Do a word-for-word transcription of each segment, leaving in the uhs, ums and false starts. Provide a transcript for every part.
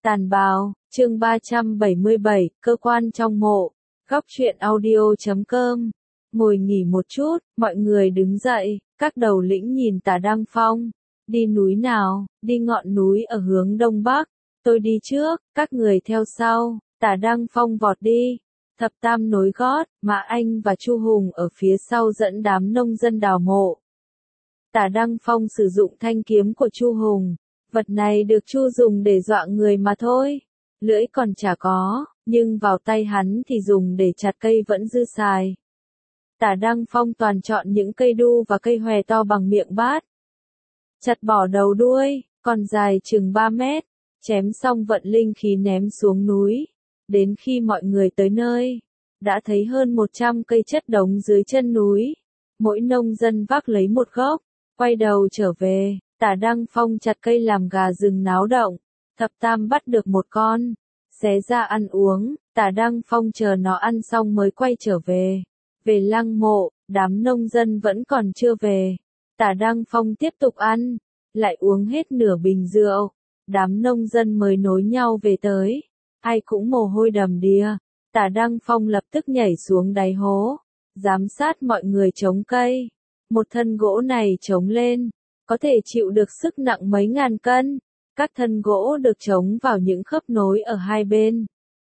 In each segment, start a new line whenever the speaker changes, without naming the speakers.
Tàn bào, chương ba trăm bảy mươi bảy, cơ quan trong mộ. Góc truyện audio chấm com. Ngồi nghỉ một chút, mọi người đứng dậy, các đầu lĩnh nhìn Tả Đăng Phong. Đi núi nào? Đi ngọn núi ở hướng đông bắc. Tôi đi trước, các người theo sau. Tả Đăng Phong vọt đi. Thập Tam nối gót, Mã Anh và Chu Hùng ở phía sau dẫn đám nông dân đào mộ. Tả Đăng Phong sử dụng thanh kiếm của Chu Hùng. Vật này được Chu dùng để dọa người mà thôi. Lưỡi còn chả có, nhưng vào tay hắn thì dùng để chặt cây vẫn dư xài. Tả Đăng Phong toàn chọn những cây đu và cây hòe to bằng miệng bát. Chặt bỏ đầu đuôi, còn dài chừng ba mét. Chém xong vận linh khí ném xuống núi. Đến khi mọi người tới nơi, đã thấy hơn một trăm cây chất đống dưới chân núi. Mỗi nông dân vác lấy một gốc, quay đầu trở về. Tả Đăng Phong chặt cây làm gà rừng náo động. Thập Tam bắt được một con, xé ra ăn uống. Tả Đăng Phong chờ nó ăn xong mới quay trở về. Về lăng mộ, đám nông dân vẫn còn chưa về. Tả Đăng Phong tiếp tục ăn, lại uống hết nửa bình rượu. Đám nông dân mới nối nhau về tới, ai cũng mồ hôi đầm đìa. Tả Đăng Phong lập tức nhảy xuống đáy hố, giám sát mọi người chống cây. Một thân gỗ này chống lên, có thể chịu được sức nặng mấy ngàn cân. Các thân gỗ được chống vào những khớp nối ở hai bên,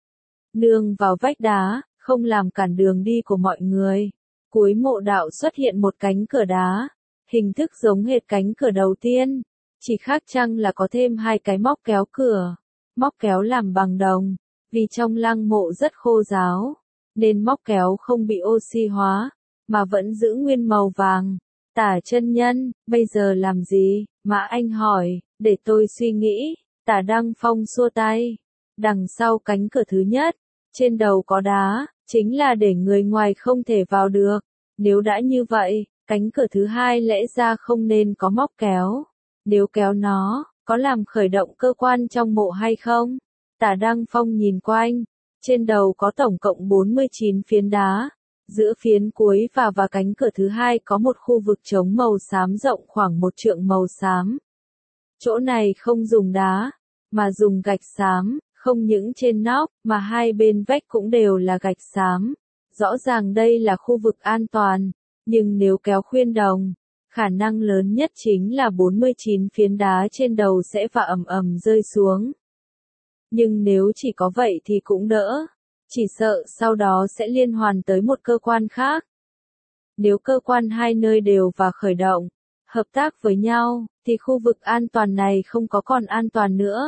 nương vào vách đá, không làm cản đường đi của mọi người. Cuối mộ đạo xuất hiện một cánh cửa đá, hình thức giống hệt cánh cửa đầu tiên, chỉ khác chăng là có thêm hai cái móc kéo cửa. Móc kéo làm bằng đồng, vì trong lăng mộ rất khô ráo, nên móc kéo không bị oxy hóa, mà vẫn giữ nguyên màu vàng. Tả chân nhân, bây giờ làm gì? Mã Anh hỏi, để tôi suy nghĩ. Tả Đăng Phong xua tay. Đằng sau cánh cửa thứ nhất, trên đầu có đá, chính là để người ngoài không thể vào được. Nếu đã như vậy, cánh cửa thứ hai lẽ ra không nên có móc kéo. Nếu kéo nó, có làm khởi động cơ quan trong mộ hay không? Tả Đăng Phong nhìn quanh, trên đầu có tổng cộng bốn mươi chín phiến đá. Giữa phiến cuối và và cánh cửa thứ hai có một khu vực trống màu xám rộng khoảng một trượng màu xám. Chỗ này không dùng đá, mà dùng gạch xám, không những trên nóc, mà hai bên vách cũng đều là gạch xám. Rõ ràng đây là khu vực an toàn, nhưng nếu kéo khuyên đồng, khả năng lớn nhất chính là bốn mươi chín phiến đá trên đầu sẽ vạ ầm ầm rơi xuống. Nhưng nếu chỉ có vậy thì cũng đỡ. Chỉ sợ sau đó sẽ liên hoàn tới một cơ quan khác. Nếu cơ quan hai nơi đều và khởi động, hợp tác với nhau, thì khu vực an toàn này không có còn an toàn nữa.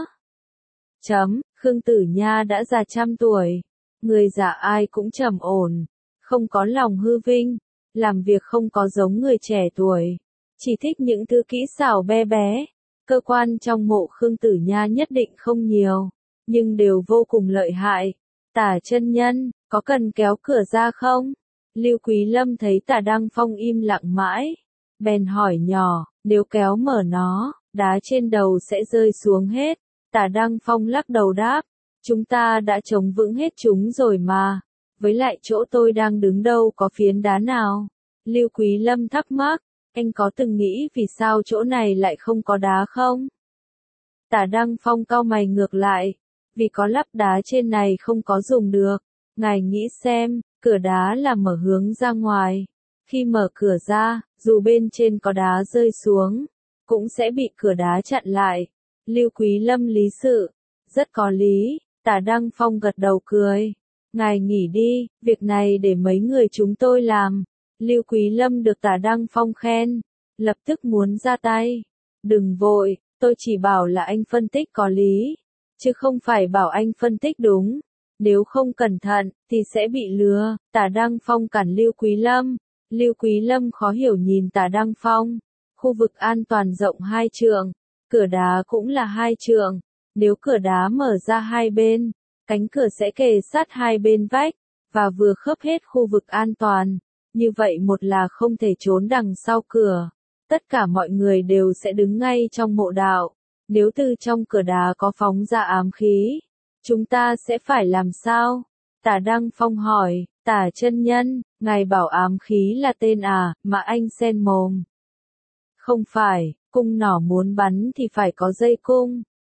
Chấm, Khương Tử Nha đã già trăm tuổi. Người già ai cũng trầm ổn, không có lòng hư vinh, làm việc không có giống người trẻ tuổi. Chỉ thích những thứ kỹ xảo bé bé. Cơ quan trong mộ Khương Tử Nha nhất định không nhiều, nhưng đều vô cùng lợi hại. Tả chân nhân, có cần kéo cửa ra không? Lưu Quý Lâm thấy Tả Đăng Phong im lặng mãi, bèn hỏi nhỏ, nếu kéo mở nó, đá trên đầu sẽ rơi xuống hết. Tả Đăng Phong lắc đầu đáp, chúng ta đã chống vững hết chúng rồi mà, với lại chỗ tôi đang đứng đâu có phiến đá nào? Lưu Quý Lâm thắc mắc, anh có từng nghĩ vì sao chỗ này lại không có đá không? Tả Đăng Phong cau mày ngược lại. Vì có lắp đá trên này không có dùng được. Ngài nghĩ xem, cửa đá là mở hướng ra ngoài. Khi mở cửa ra, dù bên trên có đá rơi xuống, cũng sẽ bị cửa đá chặn lại. Lưu Quý Lâm lý sự. Rất có lý. Tả Đăng Phong gật đầu cười. Ngài nghỉ đi, việc này để mấy người chúng tôi làm. Lưu Quý Lâm được Tả Đăng Phong khen, lập tức muốn ra tay. Đừng vội, tôi chỉ bảo là anh phân tích có lý, chứ không phải bảo anh phân tích đúng. Nếu không cẩn thận, thì sẽ bị lừa. Tả Đăng Phong cản Lưu Quý Lâm. Lưu Quý Lâm khó hiểu nhìn Tả Đăng Phong. Khu vực an toàn rộng hai trượng, cửa đá cũng là hai trượng. Nếu cửa đá mở ra hai bên, cánh cửa sẽ kề sát hai bên vách, và vừa khớp hết khu vực an toàn. Như vậy một là không thể trốn đằng sau cửa. Tất cả mọi người đều sẽ đứng ngay trong mộ đạo. Nếu từ trong cửa đá có phóng ra ám khí, chúng ta sẽ phải làm sao? Tả Đăng Phong hỏi, Tả chân nhân, ngài bảo ám khí là tên à? Mà anh sen mồm. Không phải, cung nỏ muốn bắn thì phải có dây cung.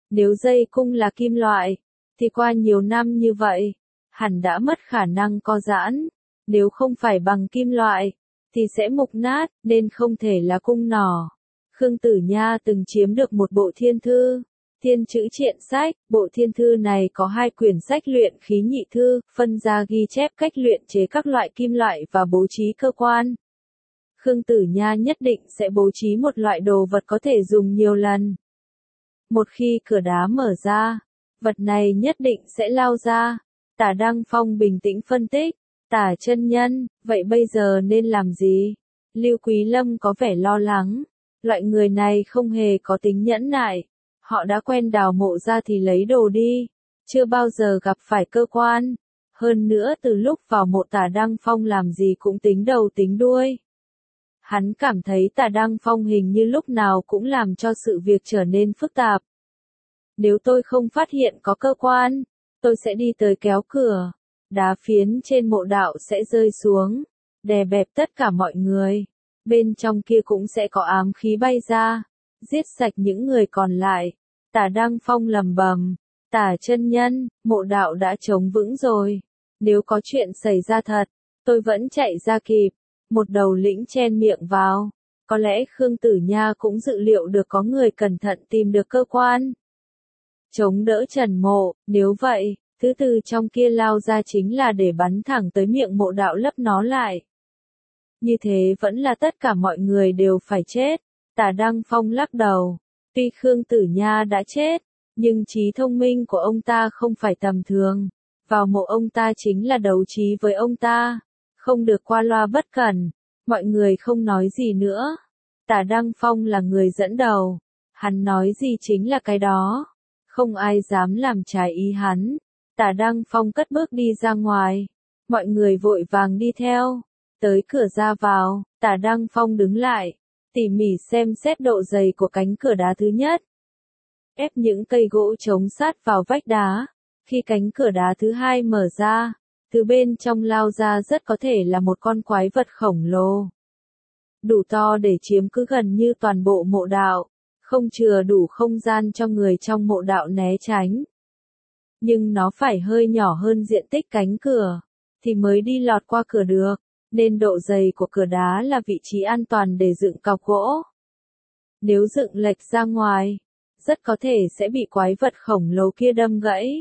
Nếu dây cung là kim loại, thì qua nhiều năm như vậy, hẳn đã mất khả năng co giãn. Nếu không phải bằng kim loại, thì sẽ mục nát, nên không thể là cung nỏ. Khương Tử Nha từng chiếm được một bộ thiên thư, Thiên Chữ Triện Sách. Bộ thiên thư này có hai quyển sách luyện khí nhị thư, phân ra ghi chép cách luyện chế các loại kim loại và bố trí cơ quan. Khương Tử Nha nhất định sẽ bố trí một loại đồ vật có thể dùng nhiều lần. Một khi cửa đá mở ra, vật này nhất định sẽ lao ra. Tả Đăng Phong bình tĩnh phân tích, Tả chân nhân, vậy bây giờ nên làm gì? Lưu Quý Lâm có vẻ lo lắng, loại người này không hề có tính nhẫn nại. Họ đã quen đào mộ ra thì lấy đồ đi, chưa bao giờ gặp phải cơ quan. Hơn nữa từ lúc vào mộ Tả Đăng Phong làm gì cũng tính đầu tính đuôi. Hắn cảm thấy Tả Đăng Phong hình như lúc nào cũng làm cho sự việc trở nên phức tạp. Nếu tôi không phát hiện có cơ quan, tôi sẽ đi tới kéo cửa. Đá phiến trên mộ đạo sẽ rơi xuống, đè bẹp tất cả mọi người. Bên trong kia cũng sẽ có ám khí bay ra, giết sạch những người còn lại. Tả Đăng Phong lầm bầm, Tả chân nhân, mộ đạo đã chống vững rồi. Nếu có chuyện xảy ra thật, tôi vẫn chạy ra kịp. Một đầu lĩnh chen miệng vào. Có lẽ Khương Tử Nha cũng dự liệu được có người cẩn thận tìm được cơ quan. Chống đỡ trần mộ, nếu vậy, thứ từ trong kia lao ra chính là để bắn thẳng tới miệng mộ đạo lấp nó lại. Như thế vẫn là tất cả mọi người đều phải chết. Tả Đăng Phong lắc đầu. Tuy Khương Tử Nha đã chết, nhưng trí thông minh của ông ta không phải tầm thường. Vào mộ ông ta chính là đấu trí với ông ta. Không được qua loa bất cẩn. Mọi người không nói gì nữa. Tả Đăng Phong là người dẫn đầu. Hắn nói gì chính là cái đó. Không ai dám làm trái ý hắn. Tả Đăng Phong cất bước đi ra ngoài. Mọi người vội vàng đi theo. Tới cửa ra vào, Tả Đăng Phong đứng lại. Tỉ mỉ xem xét độ dày của cánh cửa đá thứ nhất. Ép những cây gỗ chống sát vào vách đá. Khi cánh cửa đá thứ hai mở ra, từ bên trong lao ra rất có thể là một con quái vật khổng lồ. Đủ to để chiếm cứ gần như toàn bộ mộ đạo. Không chừa đủ không gian cho người trong mộ đạo né tránh. Nhưng nó phải hơi nhỏ hơn diện tích cánh cửa, thì mới đi lọt qua cửa được, nên độ dày của cửa đá là vị trí an toàn để dựng cọc gỗ. Nếu dựng lệch ra ngoài, rất có thể sẽ bị quái vật khổng lồ kia đâm gãy.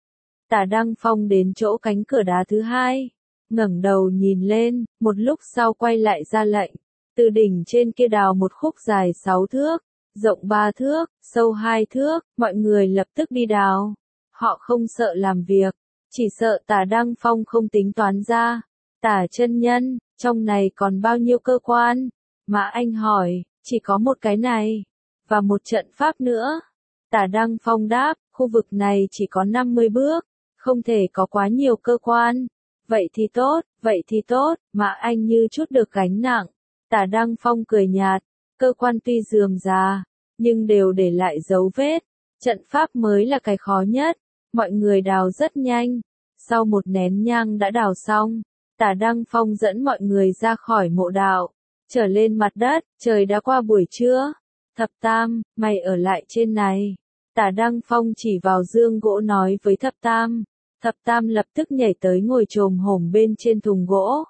Tả Đăng Phong đến chỗ cánh cửa đá thứ hai, ngẩng đầu nhìn lên, một lúc sau quay lại ra lệnh, từ đỉnh trên kia đào một khúc dài sáu thước, rộng ba thước, sâu hai thước, mọi người lập tức đi đào. Họ không sợ làm việc, chỉ sợ Tả Đăng Phong không tính toán ra. Tả chân nhân, trong này còn bao nhiêu cơ quan? Mà anh hỏi, chỉ có một cái này, và một trận pháp nữa. Tả Đăng Phong đáp, khu vực này chỉ có năm mươi bước, không thể có quá nhiều cơ quan. Vậy thì tốt, vậy thì tốt, mà anh như chút được gánh nặng. Tả Đăng Phong cười nhạt, cơ quan tuy rườm rà, nhưng đều để lại dấu vết. Trận pháp mới là cái khó nhất. Mọi người đào rất nhanh. Sau một nén nhang đã đào xong. Tả Đăng Phong dẫn mọi người ra khỏi mộ đạo. Trở lên mặt đất, trời đã qua buổi trưa. Thập Tam, mày ở lại trên này. Tả Đăng Phong chỉ vào dương gỗ nói với Thập Tam. Thập Tam lập tức nhảy tới ngồi chồm hổm bên trên thùng gỗ.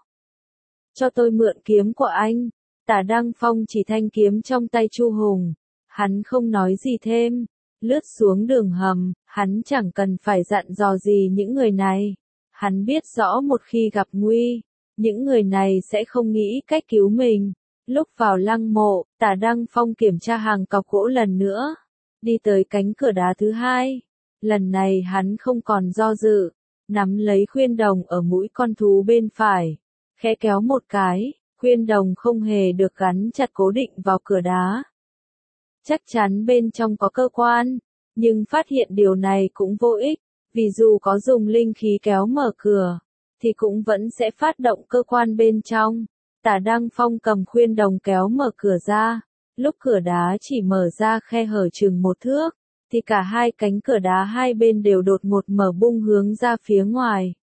Cho tôi mượn kiếm của anh. Tả Đăng Phong chỉ thanh kiếm trong tay Chu Hùng. Hắn không nói gì thêm. Lướt xuống đường hầm, hắn chẳng cần phải dặn dò gì những người này. Hắn biết rõ một khi gặp nguy, những người này sẽ không nghĩ cách cứu mình. Lúc vào lăng mộ, Tả Đăng Phong kiểm tra hàng cọc gỗ lần nữa. Đi tới cánh cửa đá thứ hai. Lần này hắn không còn do dự. Nắm lấy khuyên đồng ở mũi con thú bên phải. Khẽ kéo một cái, khuyên đồng không hề được gắn chặt cố định vào cửa đá. Chắc chắn bên trong có cơ quan, nhưng phát hiện điều này cũng vô ích, vì dù có dùng linh khí kéo mở cửa, thì cũng vẫn sẽ phát động cơ quan bên trong. Tả Đăng Phong cầm khuyên đồng kéo mở cửa ra, lúc cửa đá chỉ mở ra khe hở chừng một thước, thì cả hai cánh cửa đá hai bên đều đột ngột mở bung hướng ra phía ngoài.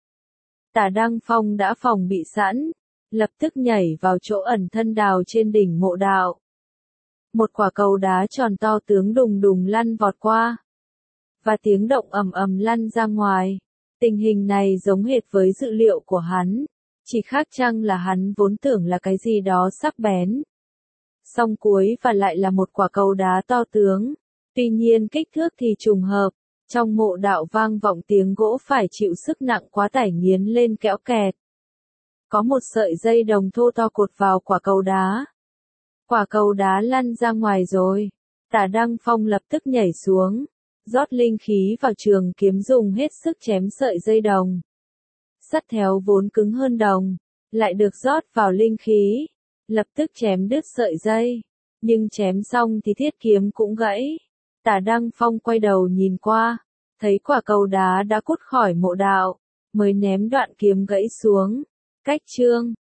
Tả Đăng Phong đã phòng bị sẵn, lập tức nhảy vào chỗ ẩn thân đào trên đỉnh mộ đạo. Một quả cầu đá tròn to tướng đùng đùng lăn vọt qua. và tiếng động ầm ầm lăn ra ngoài. Tình hình này giống hệt với dự liệu của hắn, chỉ khác chăng là hắn vốn tưởng là cái gì đó sắc bén. Song cuối và lại là một quả cầu đá to tướng. Tuy nhiên kích thước thì trùng hợp, trong mộ đạo vang vọng tiếng gỗ phải chịu sức nặng quá tải nghiến lên kéo kẹt. Có một sợi dây đồng thô to cột vào quả cầu đá. Quả cầu đá lăn ra ngoài rồi. Tả Đăng Phong lập tức nhảy xuống, rót linh khí vào trường kiếm dùng hết sức chém sợi dây đồng. Sắt théo vốn cứng hơn đồng, lại được rót vào linh khí, lập tức chém đứt sợi dây. Nhưng chém xong thì thiết kiếm cũng gãy. Tả Đăng Phong quay đầu nhìn qua, thấy quả cầu đá đã cút khỏi mộ đạo, mới ném đoạn kiếm gãy xuống. Cách chương